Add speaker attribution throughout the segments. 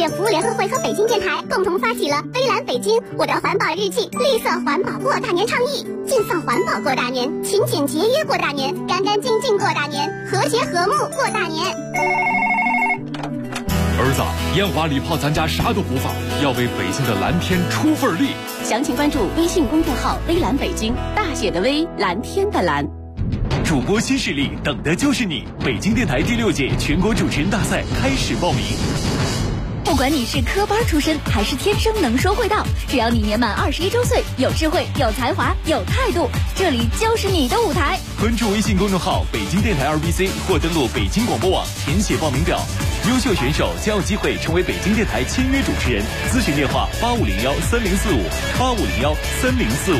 Speaker 1: 业服务联合会和北京电台共同发起了“微蓝北京，我的环保日记”绿色环保过大年倡议，尽放环保过大年，勤俭节约过大年，干干净净过大年，和谐和睦过大年。
Speaker 2: 儿子，烟花礼炮咱家啥都不放，要为北京的蓝天出份力。
Speaker 3: 详情关注微信公众号“微蓝北京”，大写的微，蓝天的蓝。
Speaker 4: 主播新势力，等的就是你！北京电台第6届全国主持人大赛开始报名。
Speaker 3: 不管你是科班出身还是天生能说会道，只要你年满21周岁，有智慧、有才华、有态度，这里就是你的舞台。
Speaker 4: 关注微信公众号北京电台2BC 或登录北京广播网填写报名表，优秀选手将有机会成为北京电台签约主持人。咨询电话85013045，85013045。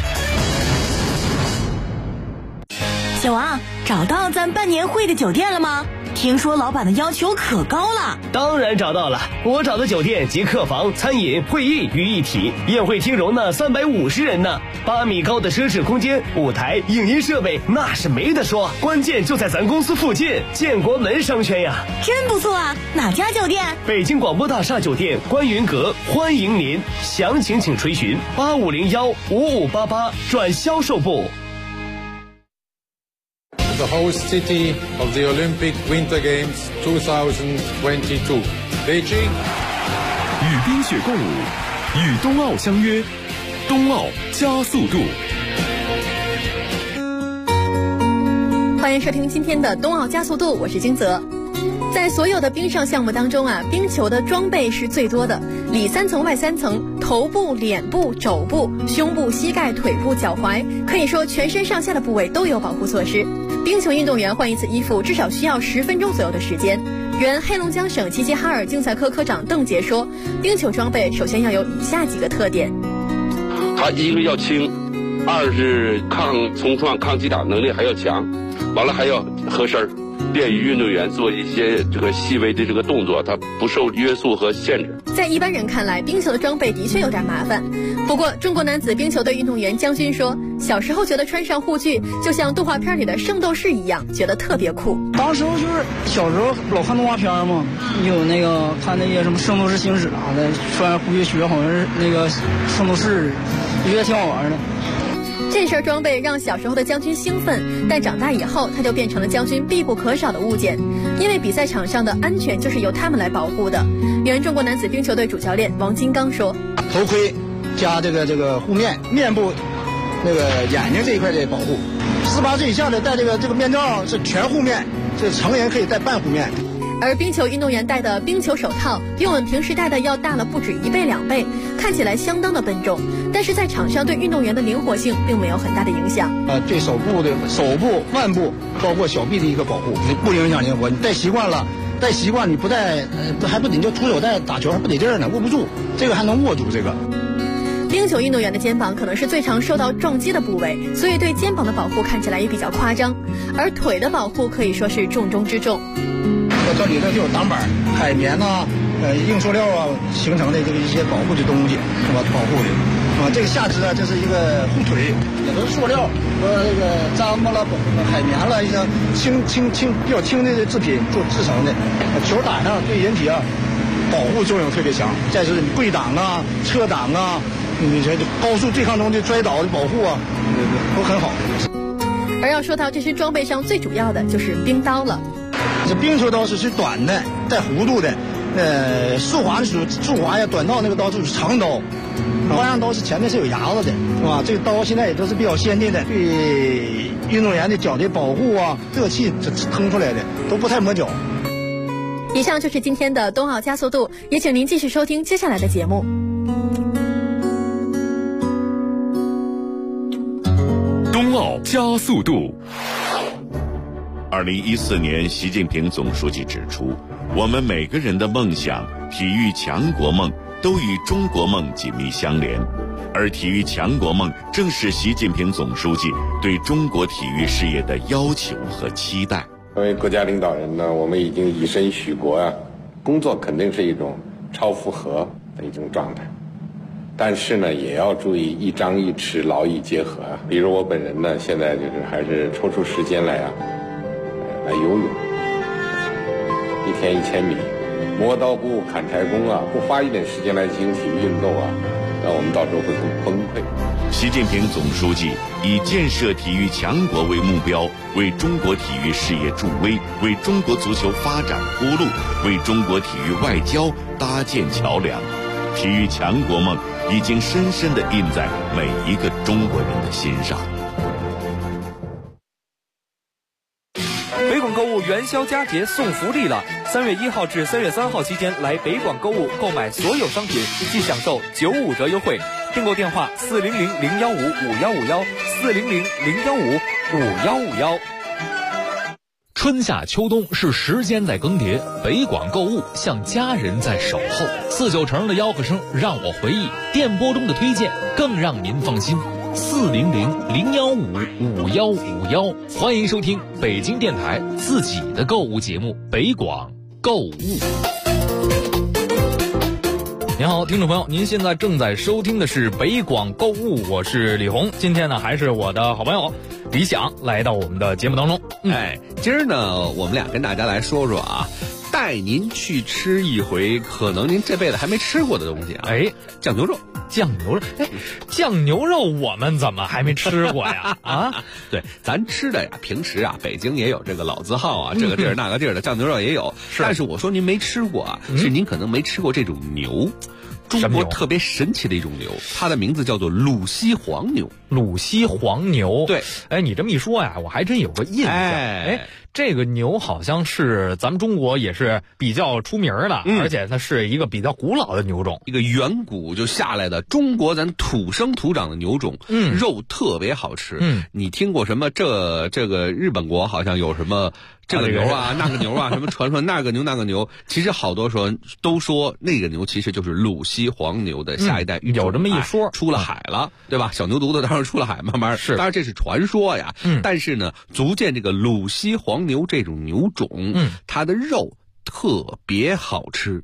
Speaker 5: 小王，找到咱办年会的酒店了吗？听说老板的要求可高了。
Speaker 6: 当然找到了，我找的酒店集客房、餐饮、会议于一体，宴会厅容纳350人呢，8米高的奢侈空间，舞台、影音设备那是没得说，关键就在咱公司附近，建国门商圈呀。
Speaker 5: 真不错啊，哪家酒店？
Speaker 6: 北京广播大厦酒店观云阁，欢迎您，详情请垂询85015588转销售部。
Speaker 7: The host city of the Olympic Winter Games 2022, Beijing.
Speaker 2: 与冰雪共舞，与冬奥相约，冬奥加速度。
Speaker 8: 欢迎收听今天的冬奥加速度，我是金泽。在所有的冰上项目当中啊，冰球的装备是最多的，里3层外3层，头部、脸部、肘部、胸部、膝盖、腿部、脚踝，可以说全身上下的部位都有保护措施。冰球运动员换一次衣服至少需要10分钟左右的时间。原黑龙江省齐齐哈尔竞赛科科长邓杰说，冰球装备首先要有以下几个特点：
Speaker 9: 它一个要轻，2是抗冲撞、抗击打能力还要强，完了还要合身儿，便于运动员做一些这个细微的这个动作，它不受约束和限制。
Speaker 8: 在一般人看来，冰球的装备的确有点麻烦。不过，中国男子冰球队运动员姜军说，小时候觉得穿上护具就像动画片里的圣斗士一样，觉得特别酷。
Speaker 10: 当时就是小时候老看动画片嘛，有那个看那些什么圣斗士星矢啥的，穿护具靴好像是那个圣斗士，觉得挺好玩的。
Speaker 8: 这身装备让小时候的姜军兴奋，但长大以后他就变成了姜军必不可少的物件，因为比赛场上的安全就是由他们来保护的。原中国男子冰球队主教练王金刚说，
Speaker 11: 头盔加这个护面，面部那个眼睛这一块的保护，18岁以下的戴这个面罩是全护面，这成人可以戴半护面。
Speaker 8: 而冰球运动员戴的冰球手套比我们平时戴的要大了不止1倍2倍，看起来相当的笨重，但是在场上对运动员的灵活性并没有很大的影响。
Speaker 11: 对手部、腕部，包括小臂的一个保护，不影响灵活。你戴习惯了，你不戴，还不得就出手带打球还不得劲儿呢，握不住，这个还能握住这个。
Speaker 8: 冰球运动员的肩膀可能是最常受到撞击的部位，所以对肩膀的保护看起来也比较夸张，而腿的保护可以说是重中之重。
Speaker 11: 这里头就有挡板、海绵呐、硬塑料啊形成的这个一些保护的东西，是吧？保护的这个下肢啊，这是一个护腿，也都是塑料和这个毡子了、海绵了，一些比较轻的制品制成的。球打上对人体啊保护作用特别强。再是跪挡啊、侧挡啊，你这高速对抗中的摔倒的保护啊，都很好。
Speaker 8: 而要说到这身装备上最主要的就是冰刀了。
Speaker 11: 这冰球刀是短的，带弧度的，速滑的属于速滑呀，短道那个刀就是长刀，花样刀是前面是有牙子的，是吧？这个刀现在也都是比较先进的，对运动员的脚的保护啊，热气腾出来的都不太磨脚。
Speaker 8: 以上就是今天的冬奥加速度，也请您继续收听接下来的节目。
Speaker 2: 冬奥加速度。
Speaker 12: 2014年，习近平总书记指出，我们每个人的梦想、体育强国梦都与中国梦紧密相连，而体育强国梦正是习近平总书记对中国体育事业的要求和期待。
Speaker 7: 作为国家领导人呢，我们已经以身许国啊，工作肯定是一种超负荷的一种状态，但是呢，也要注意一张一弛，劳逸结合啊。比如我本人呢，现在就是还是抽出时间来游泳，1天1000米， 磨刀不误砍柴工啊，不花一点时间来进行体育运动啊，那我们到时候会很崩溃。
Speaker 12: 习近平总书记以建设体育强国为目标，为中国体育事业助威，为中国足球发展铺路，为中国体育外交搭建桥梁。体育强国梦已经深深地印在每一个中国人的心上。
Speaker 13: 北广购物元宵佳节送福利了！3月1号至3月3号期间来北广购物购买所有商品，即享受95折优惠。订购电话400-015-5151，400-015-5151。
Speaker 14: 春夏秋冬是时间在更迭，北广购物像家人在守候。4-9成的吆喝声让我回忆，电波中的推荐更让您放心。400-015-5151，欢迎收听北京电台自己的购物节目《北广购物》。您好，听众朋友，您现在正在收听的是北广购物，我是李红。今天呢，还是我的好朋友李想来到我们的节目当中。
Speaker 15: 今儿呢，我们俩跟大家来说说啊，带您去吃一回可能您这辈子还没吃过的东西啊。酱牛肉。
Speaker 14: 酱牛肉，酱牛肉我们怎么还没吃过呀？啊，
Speaker 15: 对，咱吃的呀，平时啊，北京也有这个老字号啊，这个地儿那个地儿的酱牛肉也有。但是我说您没吃过啊，是您可能没吃过这种牛。中国特别神奇的一种牛，它的名字叫做鲁西黄牛。
Speaker 14: 鲁西黄牛，
Speaker 15: 对，
Speaker 14: 你这么一说呀，我还真有个印象。这个牛好像是咱们中国也是比较出名的，而且它是一个比较古老的牛种，
Speaker 15: 一个远古就下来的中国咱土生土长的牛种，肉特别好吃。你听过什么这个日本国好像有什么这个牛啊那个牛啊，什么传说那个牛，其实好多说都说那个牛其实就是鲁西黄牛的下一代育种。
Speaker 14: 有这么一说，
Speaker 15: 出了海了，对吧？小牛犊子当然出了海，慢慢是，当然这是传说呀。但是呢，足见这个鲁西黄牛这种牛种，它的肉特别好吃。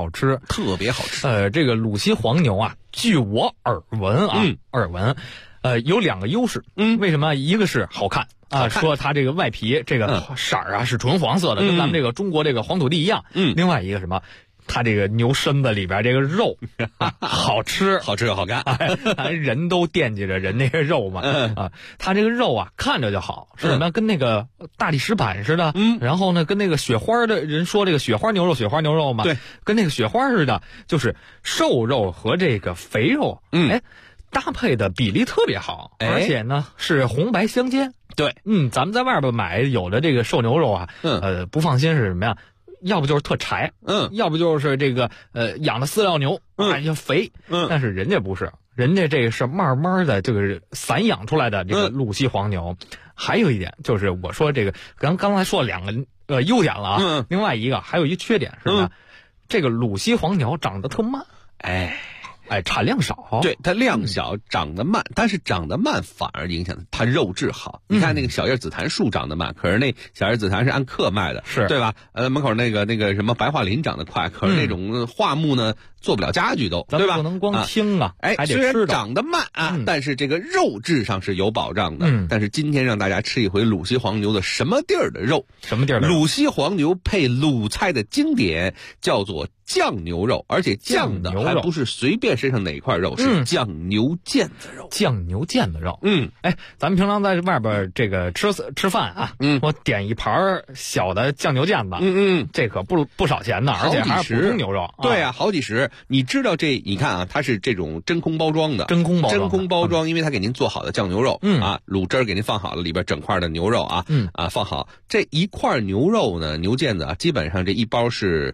Speaker 14: 这个鲁西黄牛啊，据我耳闻有2个优势。为什么？一个是好看啊，说它这个外皮这个色儿啊是纯黄色的，跟咱们这个中国这个黄土地一样。另外一个什么？它这个牛身子里边这个肉好吃
Speaker 15: 又好看，
Speaker 14: 人都惦记着人那个肉嘛。它这个肉啊看着就好，是什么？跟那个大理石板似的。然后呢，跟那个雪花的人说这个雪花牛肉嘛，
Speaker 15: 对，
Speaker 14: 跟那个雪花似的，就是瘦肉和这个肥肉，搭配的比例特别好，而且呢是红白相间。
Speaker 15: 对，
Speaker 14: 咱们在外边买有的这个瘦牛肉啊，不放心是什么呀？要不就是特柴，要不就是这个养的饲料牛，就肥，但是人家不是，人家这个是慢慢的这个散养出来的这个鲁西黄牛。还有一点就是我说这个刚才说了2个优点了啊，另外一个还有一缺点是什么？这个鲁西黄牛长得特慢，产量少。
Speaker 15: 对，它量小，长得慢，但是长得慢反而影响它肉质好。你看那个小叶紫檀树长得慢，可是那小叶紫檀是按克卖的，
Speaker 14: 是
Speaker 15: 对吧？门口那个什么白桦林长得快，可是那种桦木呢做不了家具都，对吧？
Speaker 14: 不能光听啊，还得吃。
Speaker 15: 虽然长得慢啊，但是这个肉质上是有保障的。但是今天让大家吃一回鲁西黄牛的什么地儿的肉？
Speaker 14: 什么地儿的肉？
Speaker 15: 鲁西黄牛配鲁菜的经典叫做酱牛肉，而且酱的还不是随便身上哪块肉，是酱牛腱子肉。
Speaker 14: 酱牛腱子肉，咱们平常在外边这个吃饭啊，我点一盘小的酱牛腱子，这可不少钱呢，而且还是普通牛肉。
Speaker 15: 对啊，好几十。你知道这？你看啊，它是这种真空包装的，真空包装，因为它给您做好的酱牛肉，卤汁儿给您放好了，里边整块的牛肉啊，放好这一块牛肉呢，牛腱子啊，基本上这一包是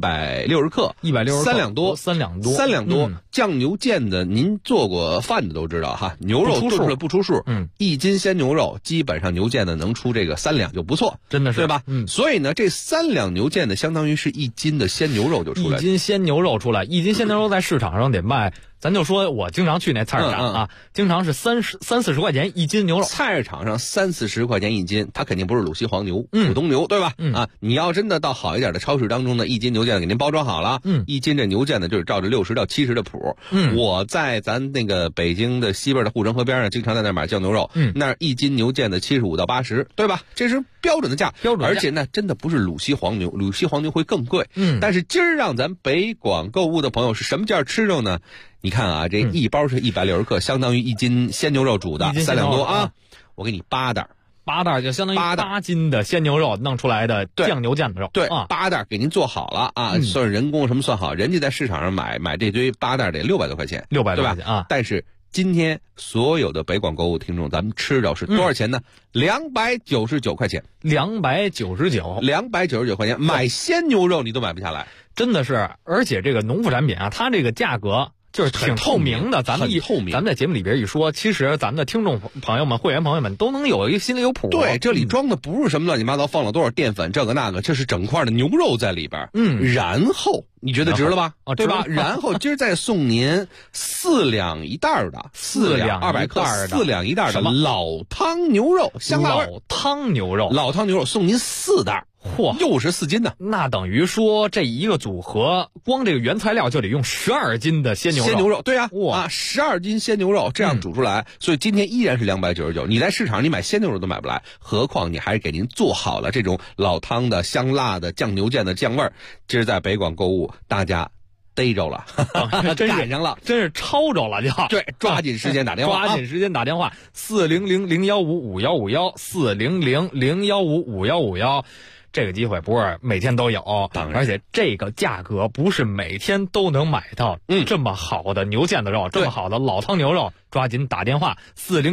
Speaker 15: 160克，3两多。酱牛腱子，您做过饭的都知道哈，牛肉炖出来不出数，1斤鲜牛肉基本上牛腱子能出这个3两就不错，
Speaker 14: 真的是
Speaker 15: 对吧？所以呢，这3两牛腱子相当于是1斤的鲜牛肉就出来，1斤鲜牛肉
Speaker 14: 在市场上得卖咱就说我经常去那菜市场啊，经常是30-40块钱一斤牛肉。
Speaker 15: 菜市场上30-40块钱一斤，它肯定不是鲁西黄牛、普通牛，对吧？啊，你要真的到好一点的超市当中呢，一斤牛腱子给您包装好了，一斤这牛腱子就是照着60到70的谱。我在咱那个北京的西边的护城河边上，经常在那买酱牛肉，那一斤牛腱子75到80，对吧？这是标准的价，而且那真的不是鲁西黄牛，鲁西黄牛会更贵。但是今儿让咱北广购物的朋友是什么价吃肉呢？你看啊，这一包是160克，相当于一斤鲜牛肉煮的，3两多啊。我给你8袋
Speaker 14: ，8袋就相当于8斤的鲜牛肉弄出来的酱牛腱子肉。
Speaker 15: 对，8袋给您做好了啊，算人工什么算好，人家在市场上买这堆8袋得600多块钱
Speaker 14: ，600多块钱啊。
Speaker 15: 但是今天所有的北广购物听众，咱们吃着是多少钱呢？299块钱，299块钱，买鲜牛肉你都买不下来，
Speaker 14: 真的是。而且这个农副产品啊，它这个价格就是挺透明的，咱们在节目里边一说，其实咱们的听众朋友们、会员朋友们都能有一个心里有谱。
Speaker 15: 对，这里装的不是什么乱七八糟，放了多少淀粉，这个那个，这是整块的牛肉在里边。然后你觉得值了吧？对吧？然后今儿再送您4两一袋的，4两200克，4两一袋的老汤牛肉，香辣味。
Speaker 14: 老汤牛肉
Speaker 15: 送您4袋。
Speaker 14: 嚯，
Speaker 15: 又是4斤呢，
Speaker 14: 那等于说这一个组合，光这个原材料就得用12斤的鲜牛肉。
Speaker 15: 对啊，12斤鲜牛肉这样煮出来，所以今天依然是299。你在市场你买鲜牛肉都买不来，何况你还是给您做好了这种老汤的、香辣的、酱牛腱的酱味儿。这是在北广购物，大家逮着了，赶上了，
Speaker 14: 真是抄着了就。
Speaker 15: 对，抓紧时间打电话
Speaker 14: ，400-015-5151，400-015-5151。这个机会不是每天都有，而且这个价格不是每天都能买到这么好的牛腱子肉，这么好的老汤牛肉，抓紧打电话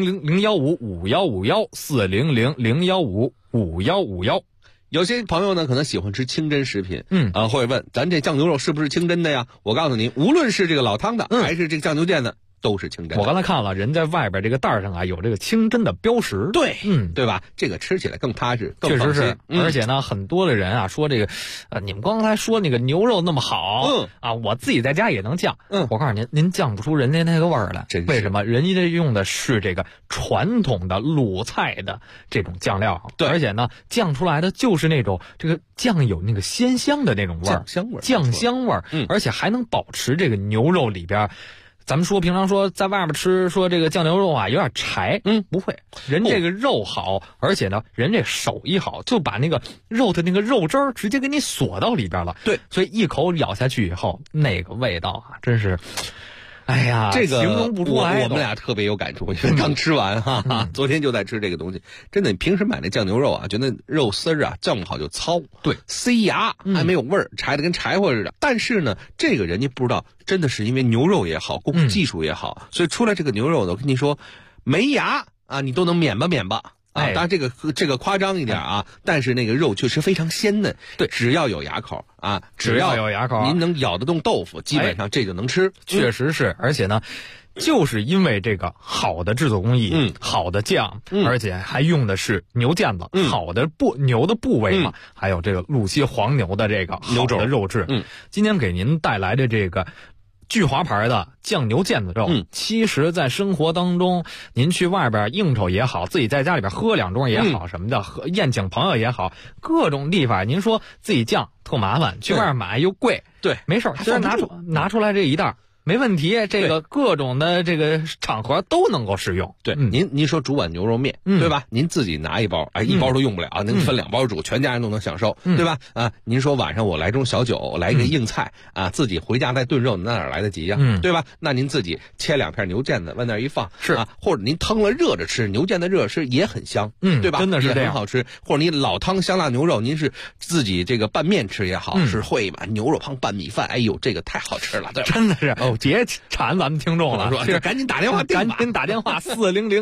Speaker 14: 400-015-5151，400-015-5151。
Speaker 15: 有些朋友呢可能喜欢吃清真食品，会问咱这酱牛肉是不是清真的呀？我告诉您，无论是这个老汤的，还是这个酱牛腱子，都是清真的。
Speaker 14: 我刚才看了，人在外边这个袋上啊有这个清真的标识。
Speaker 15: 对，对吧？这个吃起来更踏实，更
Speaker 14: 确实是。而且呢，很多的人啊说这个，你们刚才说那个牛肉那么好，我自己在家也能酱。我告诉您酱不出人家那个味儿来。为什么？人家用的是这个传统的鲁菜的这种酱料，对，而且呢，酱出来的就是那种这个酱有那个鲜香的那种味儿，酱香味儿，而且还能保持这个牛肉里边。咱们说平常说在外面吃说这个酱牛肉啊有点柴，不会，人这个肉好，而且呢人这手艺好，就把那个肉的那个肉汁儿直接给你锁到里边了。
Speaker 15: 对，
Speaker 14: 所以一口咬下去以后，那个味道啊，真是。哎呀，
Speaker 15: 这个
Speaker 14: 形容不出来。
Speaker 15: 我们俩特别有感触，刚吃完哈，昨天就在吃这个东西。真的，你平时买那酱牛肉啊，觉得肉丝儿啊酱不好就糙，
Speaker 14: 对，
Speaker 15: 塞牙，还没有味儿，柴的跟柴火似的。但是呢，这个人家不知道，真的是因为牛肉也好，工技术也好，所以出来这个牛肉呢，我跟你说，没牙啊，你都能免吧。当然这个夸张一点啊，但是那个肉确实非常鲜嫩。对，只要有牙口啊，
Speaker 14: 只要有牙口，
Speaker 15: 您能咬得动豆腐，基本上这就能吃。
Speaker 14: 确实是，而且呢，就是因为这个好的制作工艺，好的酱，而且还用的是牛腱子，好的牛的部位嘛，还有这个鲁西黄牛的这个好的肉质。今天给您带来的这个聚华牌的酱牛腱子肉，其实在生活当中，您去外边应酬也好，自己在家里边喝2盅也好，什么的，宴请朋友也好，各种地方，您说自己酱特麻烦，去外边买又贵，
Speaker 15: 对，
Speaker 14: 没事，虽然拿出来这一袋。没问题，这个各种的这个场合都能够使用。
Speaker 15: 对，您说煮碗牛肉面，对吧？您自己拿一包，一包都用不了，您分2包煮，全家人都能享受，对吧？您说晚上我来盅小酒，来一个硬菜啊，自己回家再炖肉，那哪来得及呀？对吧？那您自己切2片牛腱子往那一放，
Speaker 14: 是
Speaker 15: 啊，或者您腾了热着吃，牛腱子热吃也很香，对吧？
Speaker 14: 真的是这样，
Speaker 15: 很好吃。或者你老汤香辣牛肉，您是自己这个拌面吃也好，是烩嘛，牛肉汤拌米饭，哎呦，这个太好吃了，对吧？
Speaker 14: 真的是别馋咱们听众了，
Speaker 15: 说赶紧打电话，
Speaker 14: 赶紧打电话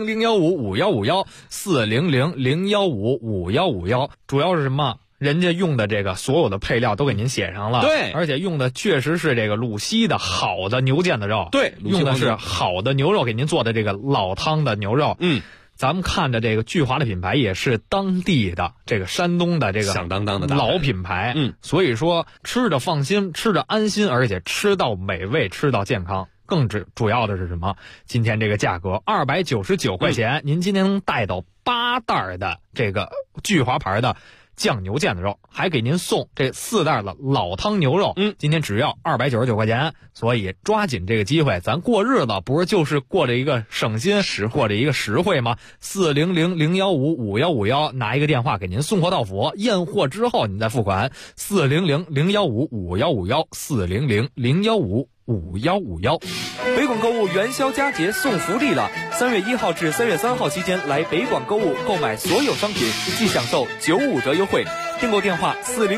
Speaker 14: 400-015-5151，400-015-5151。主要是什么？人家用的这个所有的配料都给您写上了，
Speaker 15: 对，
Speaker 14: 而且用的确实是这个鲁西的好的牛腱子肉，
Speaker 15: 对，
Speaker 14: 用的是好的牛肉给您做的这个老汤的牛肉，咱们看着这个聚华的品牌也是当地的这个山东的这个
Speaker 15: 响当当的
Speaker 14: 老品牌，所以说吃着放心，吃着安心，而且吃到美味，吃到健康。 更主要的是什么？今天这个价格299块钱，您今天能带到8袋的这个聚华牌的酱牛腱子肉，还给您送这4袋的老汤牛肉，今天只要299块钱，所以抓紧这个机会，咱过日子不是就是过着一个省心过着一个实惠吗？400-015-5151，拿一个电话给您送货到府，验货之后您再付款，400-015-5151，400-015-5151。
Speaker 13: 北广购物元宵佳节送福利了！3月1号至3月3号期间来北广购物购买所有商品，即享受95折优惠。订购电话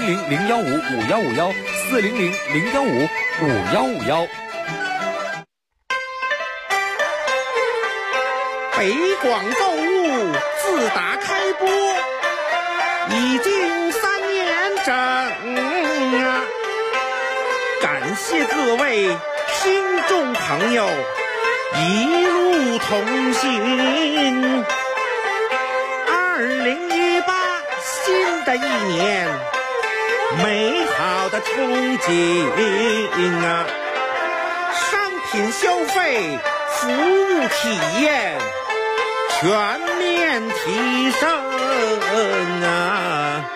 Speaker 13: 400-015-5151，400-015-5151。
Speaker 16: 北广购物自打开播已经3年整啊！感谢各位听众朋友一路同行。2018新的一年，美好的憧憬啊！商品消费、服务体验全面提升啊！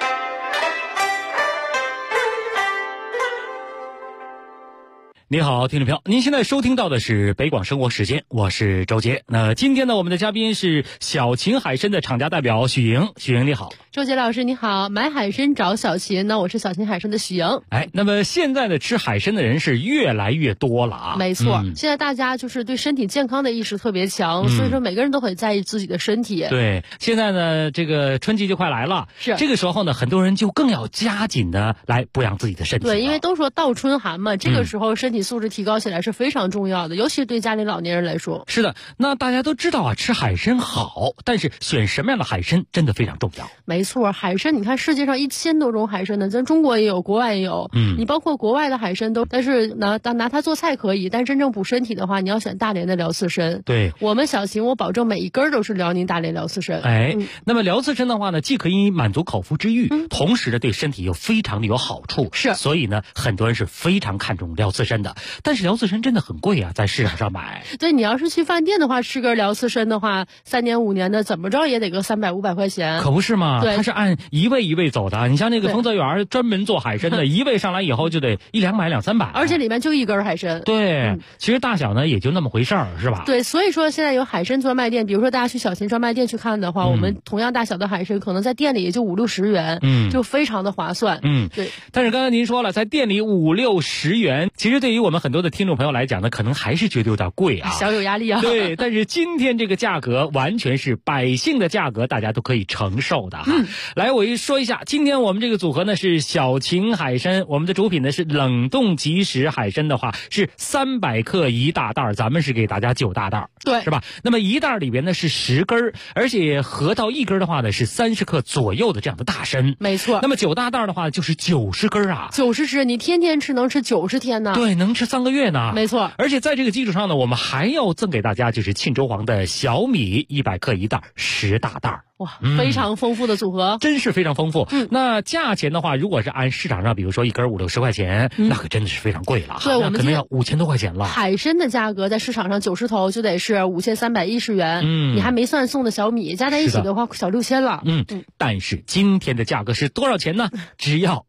Speaker 17: 你好，听众朋友，您现在收听到的是北广生活时间，我是周杰。那今天呢，我们的嘉宾是小秦海参的厂家代表许莹。许莹你好。
Speaker 8: 周杰老师你好，买海参找小秦呢，我是小秦海参的许莹。
Speaker 17: 那么现在呢，吃海参的人是越来越多了啊。
Speaker 8: 没错，现在大家就是对身体健康的意识特别强，所以说每个人都很在意自己的身体。
Speaker 17: 对，现在呢，这个春季就快来了，
Speaker 8: 是
Speaker 17: 这个时候呢，很多人就更要加紧的来补养自己的身体。
Speaker 8: 对，因为都说倒春寒嘛，这个时候身体素质提高起来是非常重要的，尤其是对家里老年人来说。
Speaker 17: 是的，那大家都知道啊，吃海参好，但是选什么样的海参真的非常重要。
Speaker 8: 没错，海参你看世界上1000多种海参呢，咱中国也有，国外也有。你包括国外的海参都，但是拿它做菜可以，但真正补身体的话，你要选大连的辽刺参。
Speaker 17: 对，
Speaker 8: 我们小秦，我保证每一根都是辽宁大连辽刺参。
Speaker 17: 那么辽刺参的话呢，既可以满足口腹之欲，同时呢对身体又非常的有好处。
Speaker 8: 是，
Speaker 17: 所以呢很多人是非常看重辽刺参的。但是辽刺参真的很贵啊，在市场上买。
Speaker 8: 对，你要是去饭店的话，吃根辽刺参的话，3年5年的怎么着也得个300-500块钱。
Speaker 17: 可不是嘛？
Speaker 8: 对，
Speaker 17: 它是按一位一位走的。你像那个丰泽园专门做海参的，一位上来以后就得100-200-300，
Speaker 8: 而且里面就一根海参。
Speaker 17: 对，其实大小呢也就那么回事儿，是吧？
Speaker 8: 对，所以说现在有海参专卖店，比如说大家去小秦专卖店去看的话，我们同样大小的海参可能在店里也就50-60元，就非常的划算。对。
Speaker 17: 但是刚才您说了，在店里50-60元，其实对于我们很多的听众朋友来讲呢，可能还是觉得有点贵啊，
Speaker 8: 小有压力啊。
Speaker 17: 对，但是今天这个价格完全是百姓的价格，大家都可以承受的哈。来，我说一下，今天我们这个组合呢是小秦海参，我们的主品呢是冷冻即食海参的话是300克1大袋，咱们是给大家9大袋，
Speaker 8: 对，
Speaker 17: 是吧？那么1袋里边呢是10根，而且合到1根的话呢是30克左右的这样的大参，
Speaker 8: 没错。
Speaker 17: 那么9大袋的话就是90根啊
Speaker 8: ，90只，你天天吃能吃90天呢？
Speaker 17: 对，能吃3个月呢。
Speaker 8: 没错。
Speaker 17: 而且在这个基础上呢，我们还要赠给大家就是沁州黄的小米100克1袋10大袋。
Speaker 8: 哇，非常丰富的组合，
Speaker 17: 真是非常丰富。那价钱的话，如果是按市场上，比如说1根50-60块钱，那可真的是非常贵了。
Speaker 8: 对，我们
Speaker 17: 可能要5000多块钱了。
Speaker 8: 海参的价格在市场上90头就得是5310元，你还没算送的小米，加在一起的话小6000了。
Speaker 17: 但是今天的价格是多少钱呢？只要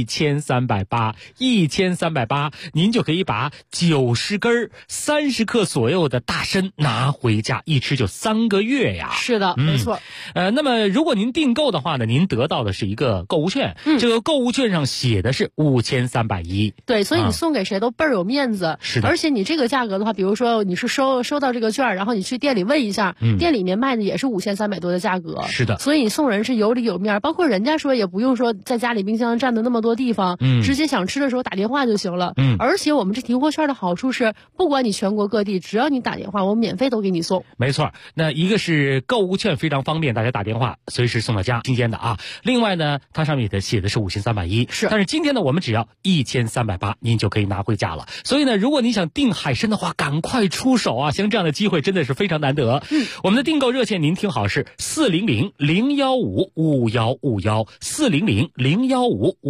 Speaker 17: 1380，1380，您就可以把90根30克左右的大参拿回家，一吃就3个月呀。
Speaker 8: 是的，没错。
Speaker 17: 那么如果您订购的话呢，您得到的是一个购物券，这个购物券上写的是5310。
Speaker 8: 对，所以你送给谁都倍儿有面子。
Speaker 17: 是的。
Speaker 8: 而且你这个价格的话，比如说你是收到这个券，然后你去店里问一下，店里面卖的也是5300多的价格。
Speaker 17: 是的。
Speaker 8: 所以你送人是有里有面，包括人家说也不用说在家里冰箱占的那么多地方，直接想吃的时候打电话就行了。而且我们这提货券的好处是，不管你全国各地，只要你打电话，我们免费都给你送。
Speaker 17: 没错，那一个是购物券非常方便，大家打电话随时送到家，新鲜的啊。另外呢，它上面写的是5310，
Speaker 8: 是。
Speaker 17: 但是今天呢，我们只要1380，您就可以拿回家了。所以呢，如果你想订海参的话，赶快出手啊！像这样的机会真的是非常难得。我们的订购热线您听好是400-015-5151，400-015-5151。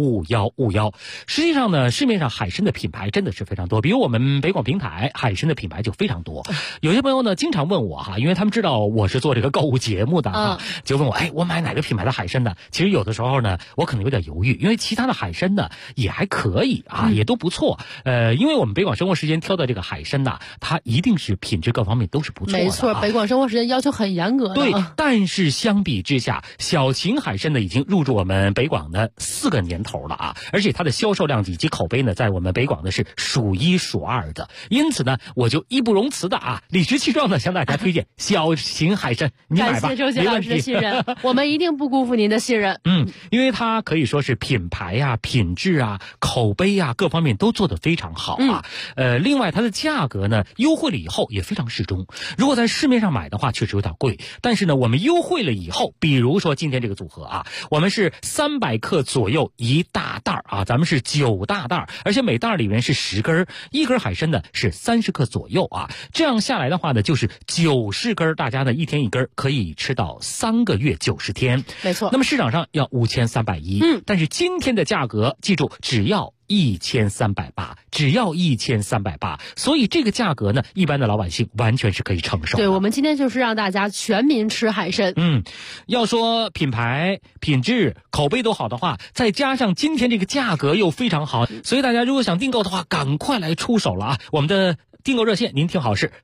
Speaker 17: 5151。实际上呢，市面上海参的品牌真的是非常多，比如我们北广平台海参的品牌就非常多。有些朋友呢经常问我哈，因为他们知道我是做这个购物节目的哈，就问我我买哪个品牌的海参呢？其实有的时候呢，我可能有点犹豫，因为其他的海参呢也还可以啊，也都不错。因为我们北广生活时间挑的这个海参呐，它一定是品质各方面都是不错的。
Speaker 18: 没错，北广生活时间要求很严格的。
Speaker 17: 对，但是相比之下，小秦海参呢已经入驻我们北广的4个年头了啊，而且它的销售量以及口碑呢，在我们北广呢是数1数2的。因此呢，我就义不容辞的理直气壮的向大家推荐小秦海参，你买吧，
Speaker 18: 感谢周杰老师的信任，我们一定不辜负您的信任。
Speaker 17: 因为它可以说是品牌啊、品质啊、口碑啊各方面都做得非常好啊。另外它的价格呢优惠了以后也非常适中。如果在市面上买的话，确实有点贵，但是呢，我们优惠了以后，比如说今天这个组合啊，我们是300克左右1大袋啊，咱们是9大袋，而且每袋里面是10根，一根海参呢是30克左右啊。这样下来的话呢，就是90根，大家呢一天一根，可以吃到3个月90天。
Speaker 18: 没错。
Speaker 17: 那么市场上要5310，但是今天的价格，记住只要1380，只要1380，所以这个价格呢，一般的老百姓完全是可以承受的。
Speaker 18: 对，我们今天就是让大家全民吃海参。
Speaker 17: 要说品牌、品质、口碑都好的话，再加上今天这个价格又非常好，所以大家如果想订购的话，赶快来出手了啊！我们的订购热线您听好，是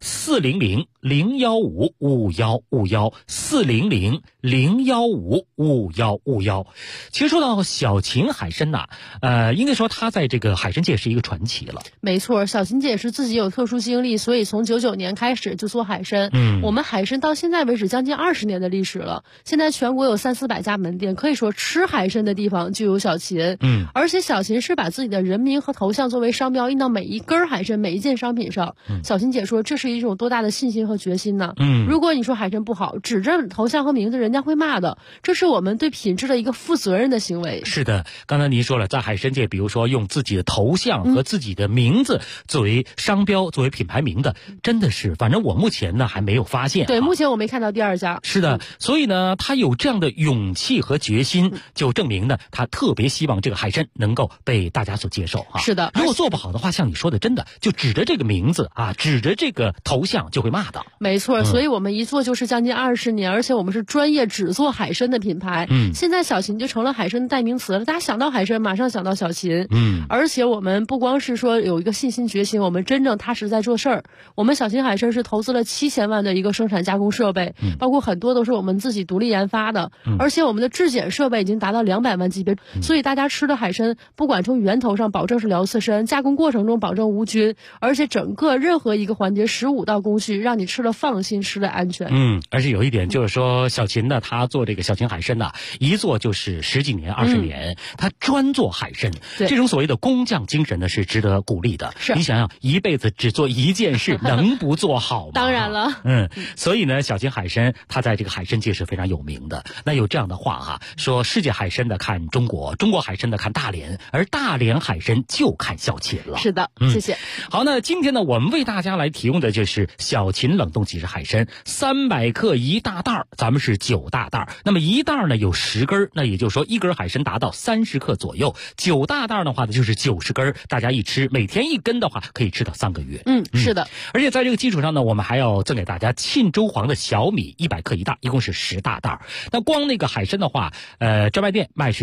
Speaker 17: 400-015-5151，400-015-5151。其实说到小秦海参呐，应该说他在这个海参界是一个传奇了。
Speaker 18: 没错，小秦姐是自己有特殊经历，所以从99年开始就做海参。我们海参到现在为止将近20年的历史了，现在全国有300-400家门店，可以说吃海参的地方就有小秦。而且小秦是把自己的人名和头像作为商标印到每一根海参、每一件商品上。小秦姐说，这是一种多大的信心和决心呢？如果你说海参不好，指着头像和名字，人家会骂的。这是我们对品质的一个负责任的行为。
Speaker 17: 是的，刚才您说了，在海参界，比如说用自己的头像和自己的名字作为商标、作为品牌名的，真的是，反正我目前呢还没有发现。
Speaker 18: 对，目前我没看到第2家。
Speaker 17: 是的，所以呢，他有这样的勇气和决心，就证明呢，他特别希望这个海参能够被大家所接受啊。
Speaker 18: 是的，
Speaker 17: 如果做不好的话，像你说的，真的就指着这个名字啊，指着这个头像就会骂的。
Speaker 18: 没错，所以我们一做就是将近20年，而且我们是专业只做海参的品牌。现在小秦就成了海参的代名词了，大家想到海参马上想到小秦。而且我们不光是说有一个信心决心，我们真正踏实在做事儿。我们小秦海参是投资了7000万的一个生产加工设备，包括很多都是我们自己独立研发的，而且我们的质检设备已经达到200万级别，所以大家吃的海参不管从源头上保证是辽刺参，加工过程中保证无菌，而且整个任何一个环节15道工序，让你吃了放心，吃了安全。
Speaker 17: 而且有一点就是说，小秦呢，他做这个小秦海参呢，一做就是10几年、20年，他专做海参，这种所谓的工匠精神呢，是值得鼓励的。
Speaker 18: 是，
Speaker 17: 你想想，一辈子只做一件事，能不做好吗？
Speaker 18: 当然了。
Speaker 17: 所以呢，小秦海参他在这个海参界是非常有名的。那有这样的话哈，说世界海参的看中国，中国海参的看大连，而大连海参就看小秦了。
Speaker 18: 是的，谢谢。
Speaker 17: 好，那今天呢，我们为大家来提供的就是小秦冷冻即食海参，300克1大袋，咱们是9大袋。那么1袋呢有10根，那也就是说一根海参达到30克左右，9大袋的话呢就是90根，大家一吃，每天1根的话可以吃到3个月。
Speaker 18: 是的。
Speaker 17: 而且在这个基础上呢，我们还要赠给大家沁州黄的小米100克1袋，一共是10大袋。那光那个海参的话，专卖店卖是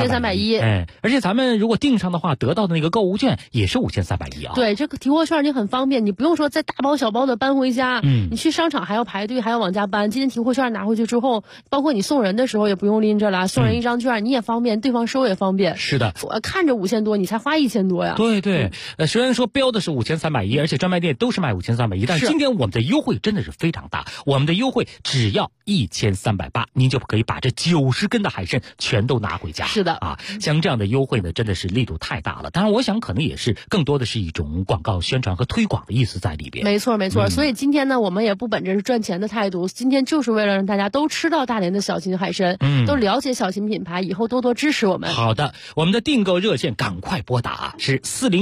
Speaker 17: 5310，而且咱们如果订上的话，得到的那个购物券也是5310啊。
Speaker 18: 对，这个提货券你很方便，你不用说再大包小包的搬回家，你去商场还要排队，还要往家搬。今天提货券拿回去之后，包括你送人的时候也不用拎着了，送人一张券你也方便，对方收也方便。
Speaker 17: 是的，
Speaker 18: 我看着5000多，你才花1000多呀。
Speaker 17: 对，虽然说标的是5310，而且专卖店都是卖5310，但是今天我们的优惠真的是非常大，我们的优惠只要1380，您就可以把这90根的海参全都拿回家。
Speaker 18: 是的
Speaker 17: 啊，像这样的优惠呢，真的是力度太大了。当然，我想可能也是更多的是一种广告宣传和推推广的意思在里边。
Speaker 18: 没错没错，所以今天呢，我们也不本着是赚钱的态度，今天就是为了让大家都吃到大连的小秦海参，都了解小秦品牌，以后多多支持我们。
Speaker 17: 好的，我们的订购热线赶快拨打是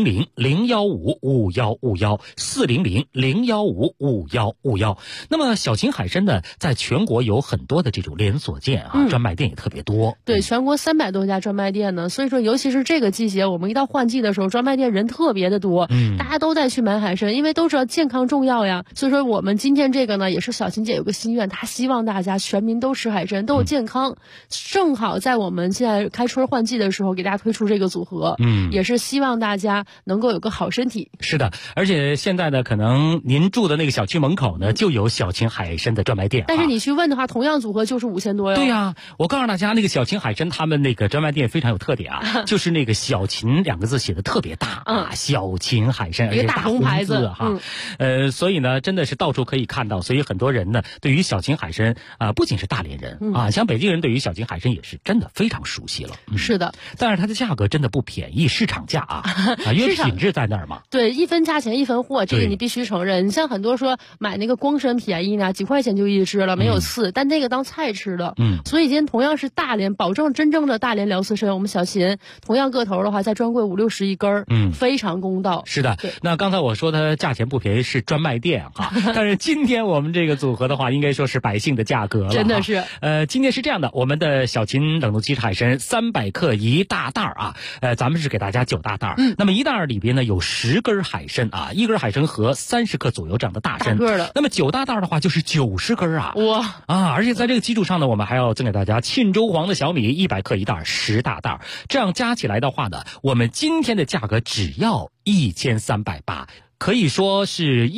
Speaker 17: 400-015-5151，400-015-5151。那么小秦海参呢，在全国有很多的这种连锁店专卖店也特别多。
Speaker 18: 对，全国300多家专卖店呢，所以说尤其是这个季节，我们一到换季的时候，专卖店人特别的多，大家都在去买海参，因为都知道健康重要呀。所以说我们今天这个呢，也是小秦姐有个心愿，她希望大家全民都吃海参，都有健康。正好在我们现在开春换季的时候，给大家推出这个组合，也是希望大家能够有个好身体。
Speaker 17: 是的，而且现在呢，可能您住的那个小区门口呢，就有小秦海参的专卖店。
Speaker 18: 但是你去问的话，同样组合就是5000多哟。
Speaker 17: 对呀，我告诉大家，那个小秦海参他们那个专卖店非常有特点啊，就是那个小秦2个字写的特别大小秦海参，
Speaker 18: 一个大红牌子
Speaker 17: 哈。所以呢，真的是到处可以看到，所以很多人呢，对于小秦海参不仅是大连人像北京人对于小秦海参也是真的非常熟悉了。
Speaker 18: 是的，
Speaker 17: 但是它的价格真的不便宜，市场价因为品质在那儿嘛。
Speaker 18: 对，一分价钱一分货，这个你必须承认。你像很多说买那个光参便宜呢，几块钱就一只了，没有刺，但那个当菜吃的。所以今天同样是大连，保证真正的大连辽丝参，我们小秦同样个头的话，在专柜50-60一根非常公道。
Speaker 17: 是的，那刚才我说它价钱不便宜是专卖店但是今天我们这个组合的话，应该说是百姓的价格了。
Speaker 18: 真的是。
Speaker 17: 今天是这样的，我们的小秦冷冻鸡翅海参300克一大袋咱们是给大家9大袋。那么一袋里边呢有10根海参一根海参和30克左右这样的大参。那么9大袋的话就是90根
Speaker 18: 哇
Speaker 17: 而且在这个基础上呢，我们还要赠给大家沁州黄的小米100克一袋10大袋，这样加起来的话呢，我们今天的价格只要1380。可以说是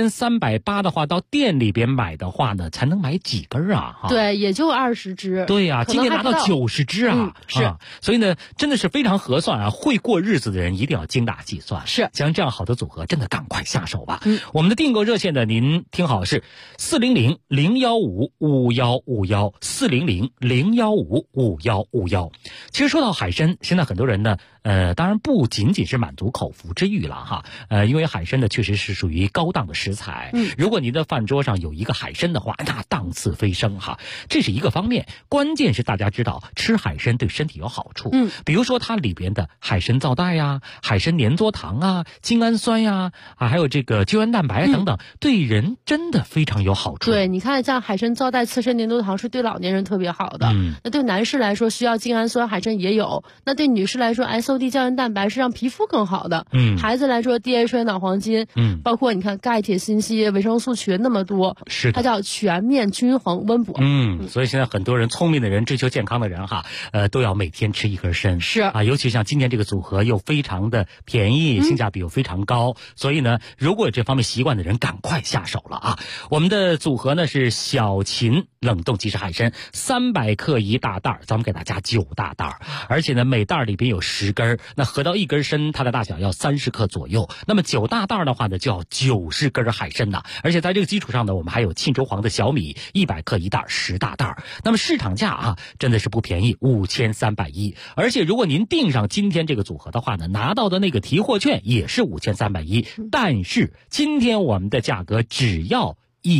Speaker 17: 1380的话，到店里边买的话呢，才能买几根
Speaker 18: 对，也就20只。
Speaker 17: 对呀，今天拿到90只
Speaker 18: 是
Speaker 17: 所以呢，真的是非常合算会过日子的人一定要精打细算。
Speaker 18: 是，
Speaker 17: 像这样好的组合，真的赶快下手吧。我们的订购热线呢，您听好是400-015-5151，400-015-5151。其实说到海参，现在很多人呢，当然不仅仅是满足口腹之欲了因为海参呢确实是属于高档的食材。如果您的饭桌上有一个海参的话，那档次飞升这是一个方面。关键是大家知道吃海参对身体有好处。比如说它里边的海参皂带海参粘唑糖精氨酸还有这个胶原蛋白等等，对人真的非常有好处。
Speaker 18: 对，你看像海参皂带、刺参粘唑糖是对老年人特别好的。那对男士来说需要精氨酸，海参也有。那对女士来说 SOD 胶原蛋白是让皮肤更好的。孩子来说 DHA 脑黄金，包括你看钙铁锌硒维生素群那么多，
Speaker 17: 是
Speaker 18: 它叫全面均衡温补。
Speaker 17: 所以现在很多人聪明的人追求健康的人都要每天吃一根参。
Speaker 18: 是
Speaker 17: 尤其像今天这个组合又非常的便宜，性价比又非常高，所以呢，如果有这方面习惯的人赶快下手了我们的组合呢是小秦冷冻即食海参300克一大袋，咱们给大家9大袋，而且呢每袋里边有10根，那合到一根参它的大小要30克左右，那么9大袋的话呢就要90根海参而且在这个基础上呢，我们还有沁州黄的小米100克一袋10大袋，那么市场价真的是不便宜，5310。而且如果您订上今天这个组合的话呢，拿到的那个提货券也是5310，但是今天我们的价格只要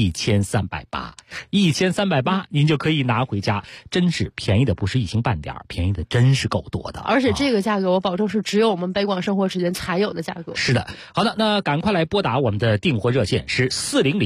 Speaker 17: 1380，1380您就可以拿回家，真是便宜的不是一星半点，便宜的真是够多的。
Speaker 18: 而且这个价格我保证是只有我们北广生活时间才有的价格。
Speaker 17: 是的，好的，那赶快来拨打我们的订货热线是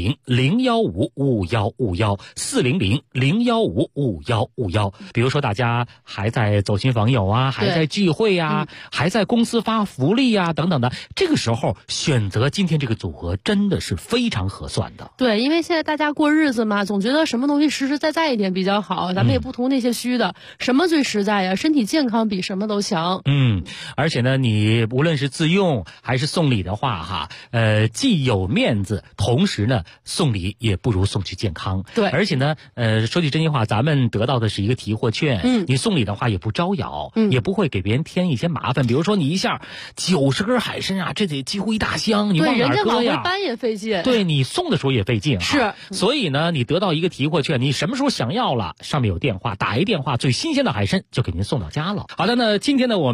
Speaker 17: 400-015-5151，400-015-5151。比如说大家还在走亲访友还在聚会还在公司发福利等等的，这个时候选择今天这个组合真的是非常合算的。
Speaker 18: 对，因为现在大家过日子嘛，总觉得什么东西实实在在一点比较好，咱们也不图那些虚的，什么最实在呀？身体健康比什么都强。
Speaker 17: 而且呢，你无论是自用还是送礼的话既有面子，同时呢送礼也不如送去健康。
Speaker 18: 对，
Speaker 17: 而且呢说句真心话，咱们得到的是一个提货券，你送礼的话也不招摇，也不会给别人添一些麻烦。比如说你一下90根海参这得几乎一大箱，你往哪儿搁呀？
Speaker 18: 对，人家往回搬也费劲。
Speaker 17: 对，你送的时候也费劲
Speaker 18: 是，
Speaker 17: 所以呢，你得到一个提货券，你什么时候想要了，上面有电话，打一电话，最新鲜的海参就给您送到家了。好的，那今天呢，我